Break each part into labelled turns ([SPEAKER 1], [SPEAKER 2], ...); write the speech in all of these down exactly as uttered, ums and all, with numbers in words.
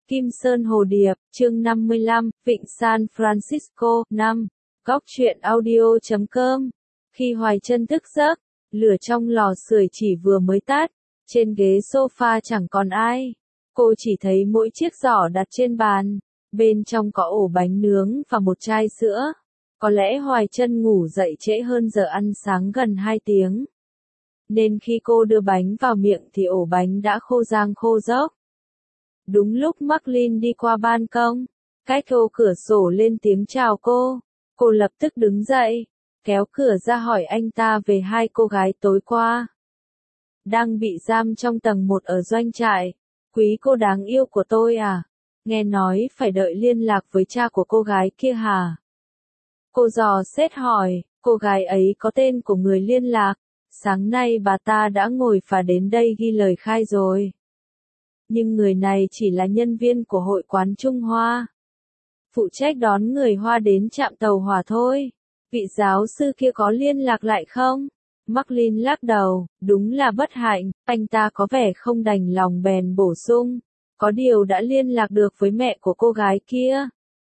[SPEAKER 1] Kim Sơn Hồ Điệp, chương năm mươi lăm, Vịnh San Francisco, năm. Góc truyện audio chấm com. Khi Hoài Trân thức giấc, lửa trong lò sưởi chỉ vừa mới tắt, trên ghế sofa chẳng còn ai. Cô chỉ thấy mỗi chiếc giỏ đặt trên bàn, bên trong có ổ bánh nướng và một chai sữa. Có lẽ Hoài Trân ngủ dậy trễ hơn giờ ăn sáng gần hai tiếng. Nên khi cô đưa bánh vào miệng thì ổ bánh đã khô rang khô dốc. Đúng lúc Marlin đi qua ban công, cách ô cửa sổ lên tiếng chào cô. Cô lập tức đứng dậy, kéo cửa ra hỏi anh ta về hai cô gái tối qua. Đang bị giam trong tầng một ở doanh trại. Quý cô đáng yêu của tôi à? Nghe nói phải đợi liên lạc với cha của cô gái kia hả? Cô dò xét hỏi, cô gái ấy có tên của người liên lạc. Sáng nay bà ta đã ngồi phà đến đây ghi lời khai rồi. Nhưng người này chỉ là nhân viên của hội quán Trung Hoa. Phụ trách đón người Hoa đến trạm tàu hỏa thôi. Vị giáo sư kia có liên lạc lại không? Marlin lắc đầu, đúng là bất hạnh, anh ta có vẻ không đành lòng bèn bổ sung. Có điều đã liên lạc được với mẹ của cô gái kia.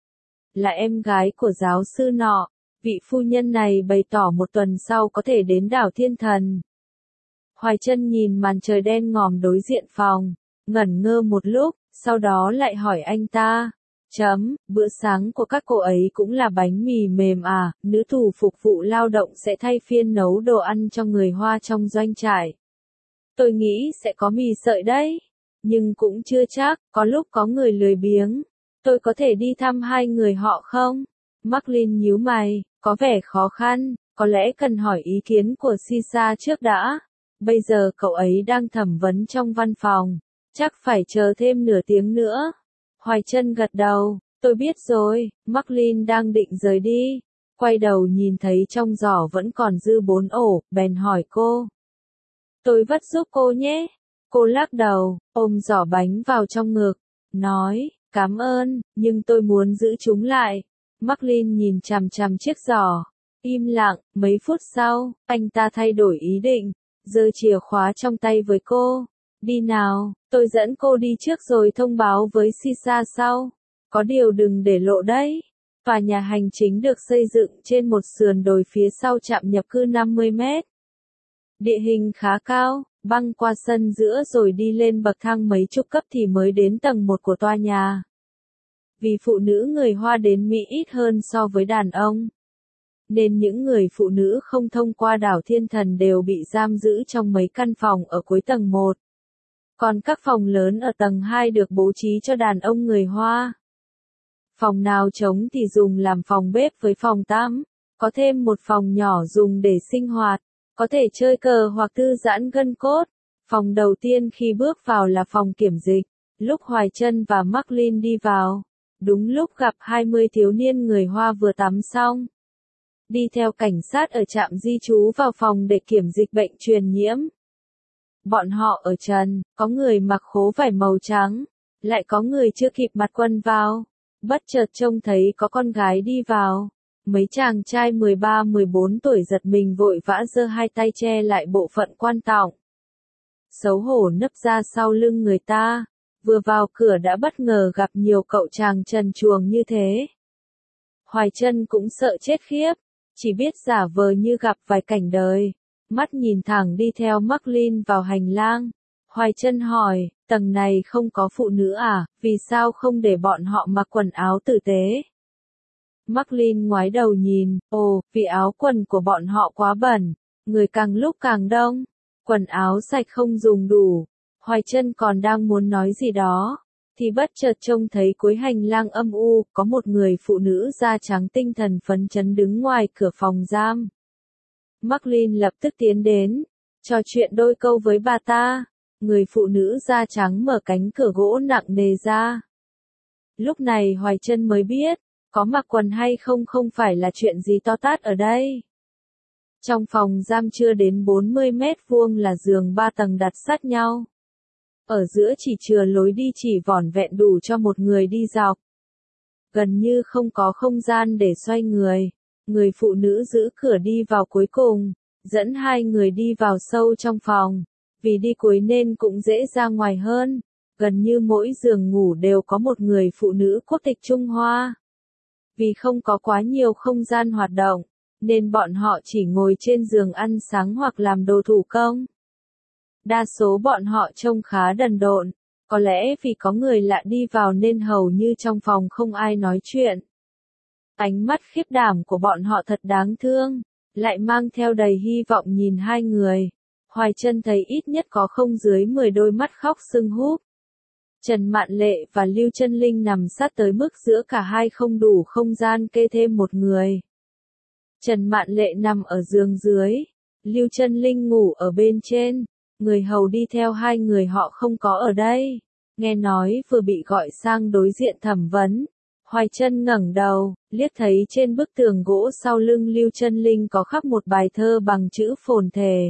[SPEAKER 1] Là em gái của giáo sư nọ. Vị phu nhân này bày tỏ một tuần sau có thể đến đảo Thiên Thần. Hoài Trân nhìn màn trời đen ngòm đối diện phòng, ngẩn ngơ một lúc, sau đó lại hỏi anh ta. Chấm, bữa sáng của các cô ấy cũng là bánh mì mềm à, nữ thủ phục vụ lao động sẽ thay phiên nấu đồ ăn cho người Hoa trong doanh trại. Tôi nghĩ sẽ có mì sợi đấy, nhưng cũng chưa chắc, có lúc có người lười biếng. Tôi có thể đi thăm hai người họ không? Marlin nhíu mày, có vẻ khó khăn, có lẽ cần hỏi ý kiến của Sisa trước đã. Bây giờ cậu ấy đang thẩm vấn trong văn phòng, chắc phải chờ thêm nửa tiếng nữa. Hoài Trân gật đầu, tôi biết rồi. Marlin đang định rời đi, quay đầu nhìn thấy trong giỏ vẫn còn dư bốn ổ, bèn hỏi cô. Tôi vất giúp cô nhé. Cô lắc đầu, ôm giỏ bánh vào trong ngực, nói, cảm ơn, nhưng tôi muốn giữ chúng lại. Marlin nhìn chằm chằm chiếc giỏ, im lặng. Mấy phút sau, anh ta thay đổi ý định, giơ chìa khóa trong tay với cô. Đi nào, tôi dẫn cô đi trước rồi thông báo với Sisa sau. Có điều đừng để lộ đấy. Tòa nhà hành chính được xây dựng trên một sườn đồi phía sau trạm nhập cư năm mươi mét. Địa hình khá cao, băng qua sân giữa rồi đi lên bậc thang mấy chục cấp thì mới đến tầng một của tòa nhà. Vì phụ nữ người Hoa đến Mỹ ít hơn so với đàn ông, nên những người phụ nữ không thông qua đảo Thiên Thần đều bị giam giữ trong mấy căn phòng ở cuối tầng một. Còn các phòng lớn ở tầng hai được bố trí cho đàn ông người Hoa. Phòng nào trống thì dùng làm phòng bếp với phòng tắm, có thêm một phòng nhỏ dùng để sinh hoạt, có thể chơi cờ hoặc thư giãn gân cốt. Phòng đầu tiên khi bước vào là phòng kiểm dịch. Lúc Hoài Trân và Marlin đi vào, đúng lúc gặp hai mươi thiếu niên người Hoa vừa tắm xong. Đi theo cảnh sát ở trạm di trú vào phòng để kiểm dịch bệnh truyền nhiễm. Bọn họ ở trần, có người mặc khố vải màu trắng, lại có người chưa kịp mặc quần vào. Bất chợt trông thấy có con gái đi vào. Mấy chàng trai mười ba mười bốn tuổi giật mình vội vã giơ hai tay che lại bộ phận quan trọng. Xấu hổ nấp ra sau lưng người ta. Vừa vào cửa đã bất ngờ gặp nhiều cậu chàng trần truồng như thế. Hoài Trân cũng sợ chết khiếp, chỉ biết giả vờ như gặp vài cảnh đời. Mắt nhìn thẳng đi theo Marlin vào hành lang. Hoài Trân hỏi, tầng này không có phụ nữ à, vì sao không để bọn họ mặc quần áo tử tế? Marlin ngoái đầu nhìn, ồ, vì áo quần của bọn họ quá bẩn, người càng lúc càng đông, quần áo sạch không dùng đủ. Hoài Trân còn đang muốn nói gì đó, thì bất chợt trông thấy cuối hành lang âm u, có một người phụ nữ da trắng tinh thần phấn chấn đứng ngoài cửa phòng giam. Marlin lập tức tiến đến, trò chuyện đôi câu với bà ta. Người phụ nữ da trắng mở cánh cửa gỗ nặng nề ra. Lúc này Hoài Trân mới biết, có mặc quần hay không không phải là chuyện gì to tát ở đây. Trong phòng giam chưa đến bốn mươi mét vuông là giường ba tầng đặt sát nhau. Ở giữa chỉ chừa lối đi chỉ vỏn vẹn đủ cho một người đi dọc. Gần như không có không gian để xoay người. Người phụ nữ giữ cửa đi vào cuối cùng, dẫn hai người đi vào sâu trong phòng. Vì đi cuối nên cũng dễ ra ngoài hơn. gần như mỗi giường ngủ đều có một người phụ nữ quốc tịch Trung Hoa. Vì không có quá nhiều không gian hoạt động, nên bọn họ chỉ ngồi trên giường ăn sáng hoặc làm đồ thủ công. Đa số bọn họ trông khá đần độn, có lẽ vì có người lạ đi vào nên hầu như trong phòng không ai nói chuyện. Ánh mắt khiếp đảm của bọn họ thật đáng thương, lại mang theo đầy hy vọng nhìn hai người. Hoài Chân thấy ít nhất có không dưới mười đôi mắt khóc sưng húp. Trần Mạn Lệ và Lưu Chân Linh nằm sát tới mức giữa cả hai không đủ không gian kê thêm một người. Trần Mạn Lệ nằm ở giường dưới, Lưu Chân Linh ngủ ở bên trên, người hầu đi theo hai người họ không có ở đây. Nghe nói vừa bị gọi sang đối diện thẩm vấn. Hoài Chân ngẩng đầu, liếc thấy trên bức tường gỗ sau lưng Lưu Chân Linh có khắc một bài thơ bằng chữ phồn thể.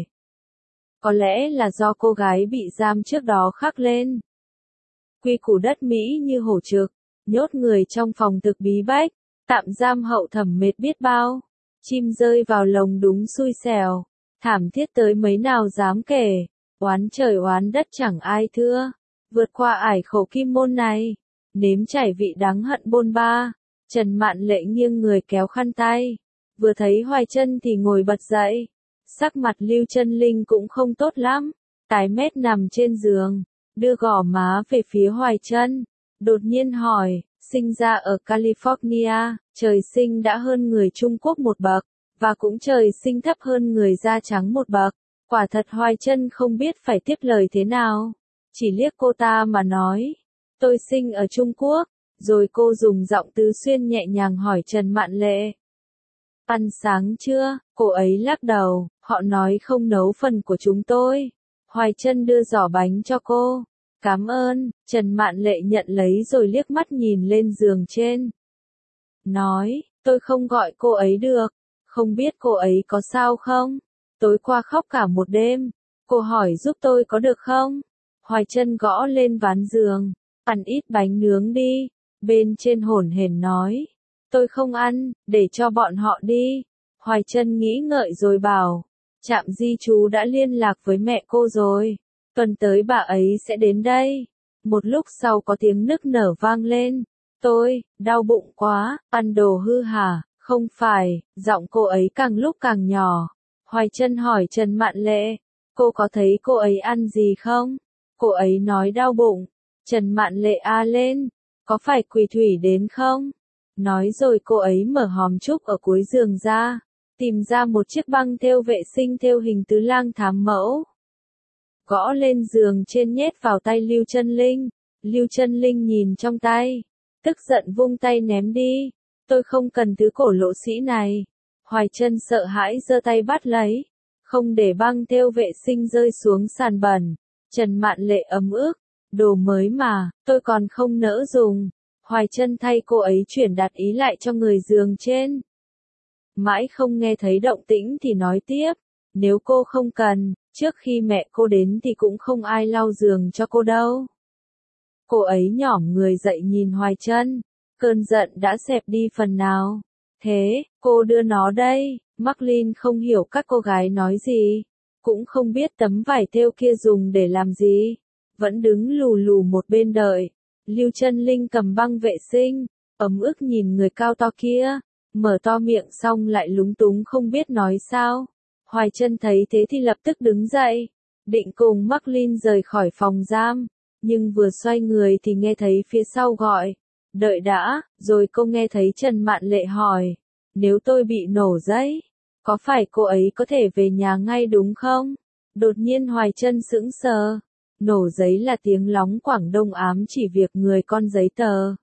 [SPEAKER 1] Có lẽ là do cô gái bị giam trước đó khắc lên. Quy củ đất Mỹ như hổ trực, nhốt người trong phòng thực bí bách, tạm giam hậu thẩm mệt biết bao. Chim rơi vào lồng đúng xui xẻo, thảm thiết tới mấy nào dám kể, oán trời oán đất chẳng ai thưa. Vượt qua ải khổ kim môn này, nếm trải vị đắng hận bôn ba. Trần Mạn Lệ nghiêng người kéo khăn tay, vừa thấy Hoài Chân thì ngồi bật dậy. Sắc mặt Lưu Chân Linh cũng không tốt lắm, tái mét nằm trên giường, đưa gò má về phía Hoài Chân, đột nhiên hỏi, sinh ra ở California, trời sinh đã hơn người Trung Quốc một bậc, và cũng trời sinh thấp hơn người da trắng một bậc. Quả thật Hoài Chân không biết phải tiếp lời thế nào, chỉ liếc cô ta mà nói, tôi sinh ở Trung Quốc. Rồi cô dùng giọng tứ xuyên nhẹ nhàng hỏi Trần Mạn Lệ. Ăn sáng chưa? Cô ấy lắc đầu, họ nói không nấu phần của chúng tôi. Hoài Chân đưa giỏ bánh cho cô. Cảm ơn, Trần Mạn Lệ nhận lấy rồi liếc mắt nhìn lên giường trên. Nói, tôi không gọi cô ấy được, không biết cô ấy có sao không? Tối qua khóc cả một đêm, cô hỏi giúp tôi có được không? Hoài Chân gõ lên ván giường, ăn ít bánh nướng đi. Bên trên hổn hển nói, tôi không ăn, để cho bọn họ đi. Hoài Chân nghĩ ngợi rồi bảo, Trạm Di Trú đã liên lạc với mẹ cô rồi, tuần tới bà ấy sẽ đến đây. Một lúc sau có tiếng nức nở vang lên, tôi, đau bụng quá, ăn đồ hư hả? Không phải, giọng cô ấy càng lúc càng nhỏ. Hoài Chân hỏi Trần Mạn Lệ, cô có thấy cô ấy ăn gì không? Cô ấy nói đau bụng. Trần Mạn Lệ a lên, có phải Quỳ Thủy đến không? Nói rồi cô ấy mở hòm trúc ở cuối giường ra, tìm ra một chiếc băng thêu vệ sinh thêu hình tứ lang thám mẫu. Gõ lên giường trên nhét vào tay Lưu Chân Linh. Lưu Chân Linh nhìn trong tay, tức giận vung tay ném đi. Tôi không cần thứ cổ lỗ sĩ này. Hoài Chân sợ hãi giơ tay bắt lấy, không để băng thêu vệ sinh rơi xuống sàn bẩn. Trần Mạn Lệ ấm ức, đồ mới mà, tôi còn không nỡ dùng. Hoài Chân thay cô ấy chuyển đặt ý lại cho người giường trên. Mãi không nghe thấy động tĩnh thì nói tiếp, nếu cô không cần, trước khi mẹ cô đến thì cũng không ai lau giường cho cô đâu. Cô ấy nhỏm người dậy nhìn Hoài Chân, cơn giận đã xẹp đi phần nào. Thế, cô đưa nó đây. Marlin không hiểu các cô gái nói gì, cũng không biết tấm vải thêu kia dùng để làm gì, vẫn đứng lù lù một bên đợi. Lưu Chân Linh cầm băng vệ sinh, ấm ức nhìn người cao to kia, mở to miệng xong lại lúng túng không biết nói sao. Hoài Chân thấy thế thì lập tức đứng dậy, định cùng Marlin rời khỏi phòng giam, nhưng vừa xoay người thì nghe thấy phía sau gọi, đợi đã. Rồi cô nghe thấy Trần Mạn Lệ hỏi, nếu tôi bị nổ giấy, có phải cô ấy có thể về nhà ngay đúng không? Đột nhiên Hoài Chân sững sờ. Nổ giấy là tiếng lóng Quảng Đông ám chỉ việc người con giấy tờ.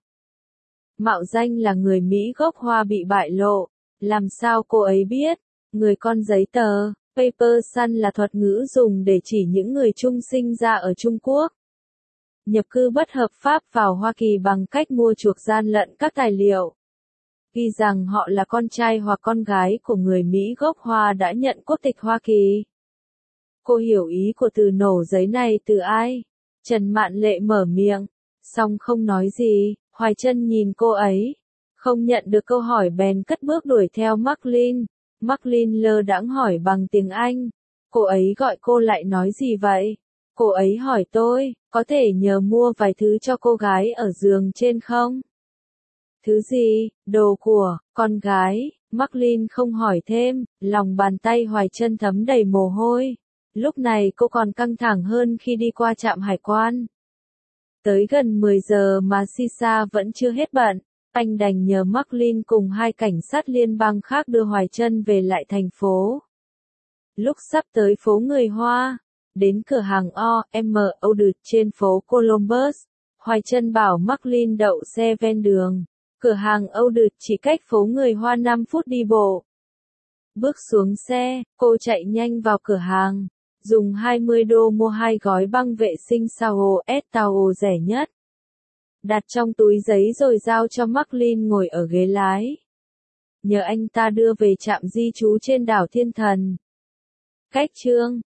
[SPEAKER 1] Mạo danh là người Mỹ gốc Hoa bị bại lộ. Làm sao cô ấy biết? Người con giấy tờ, paper son là thuật ngữ dùng để chỉ những người Trung sinh ra ở Trung Quốc, nhập cư bất hợp pháp vào Hoa Kỳ bằng cách mua chuộc gian lận các tài liệu, ghi rằng họ là con trai hoặc con gái của người Mỹ gốc Hoa đã nhận quốc tịch Hoa Kỳ. Cô hiểu ý của từ nổ giấy này từ ai? Trần Mạn Lệ mở miệng, song không nói gì. Hoài Chân nhìn cô ấy, không nhận được câu hỏi bèn cất bước đuổi theo Marlin. Marlin lơ đãng hỏi bằng tiếng Anh, cô ấy gọi cô lại nói gì vậy? Cô ấy hỏi tôi, có thể nhờ mua vài thứ cho cô gái ở giường trên không? Thứ gì, đồ của, con gái, Marlene không hỏi thêm, lòng bàn tay Hoài Chân thấm đầy mồ hôi. Lúc này cô còn căng thẳng hơn khi đi qua trạm hải quan. Tới gần mười giờ mà Sisa vẫn chưa hết bận, anh đành nhờ Marlene cùng hai cảnh sát liên bang khác đưa Hoài Chân về lại thành phố. Lúc sắp tới phố người Hoa, đến cửa hàng O M Audit trên phố Columbus, Hoài Chân bảo Marlene đậu xe ven đường. Cửa hàng Audit chỉ cách phố người Hoa năm phút đi bộ. Bước xuống xe, cô chạy nhanh vào cửa hàng, dùng hai mươi đô mua hai gói băng vệ sinh Sao S Tao rẻ nhất. Đặt trong túi giấy rồi giao cho Marlene ngồi ở ghế lái. Nhờ anh ta đưa về trạm di trú trên đảo Thiên Thần. Cách chương